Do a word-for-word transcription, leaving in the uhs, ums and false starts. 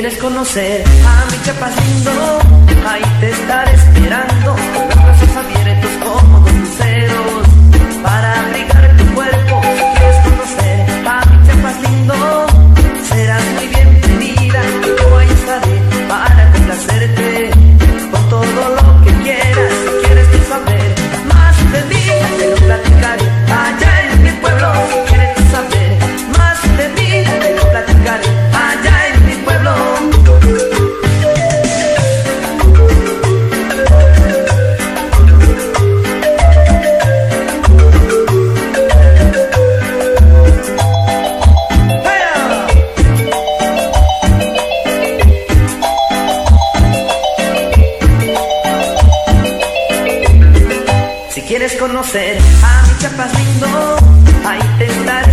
quieres conocer a mi Chiapas lindo, ahí te estaré esperando, con los brazos abiertos como dos luceros, para abrigar tu cuerpo. Si quieres conocer a mi Chiapas lindo, serás muy bienvenida, yo ahí estaré para complacerte con todo lo que quieras. Si quieres tú saber más de mí, te lo platicaré allá en mi pueblo. Si quieres tú saber más de mí, te lo platicaré allá en mi pueblo. Si quieres conocer a mi Chiapas lindo, ahí te estaré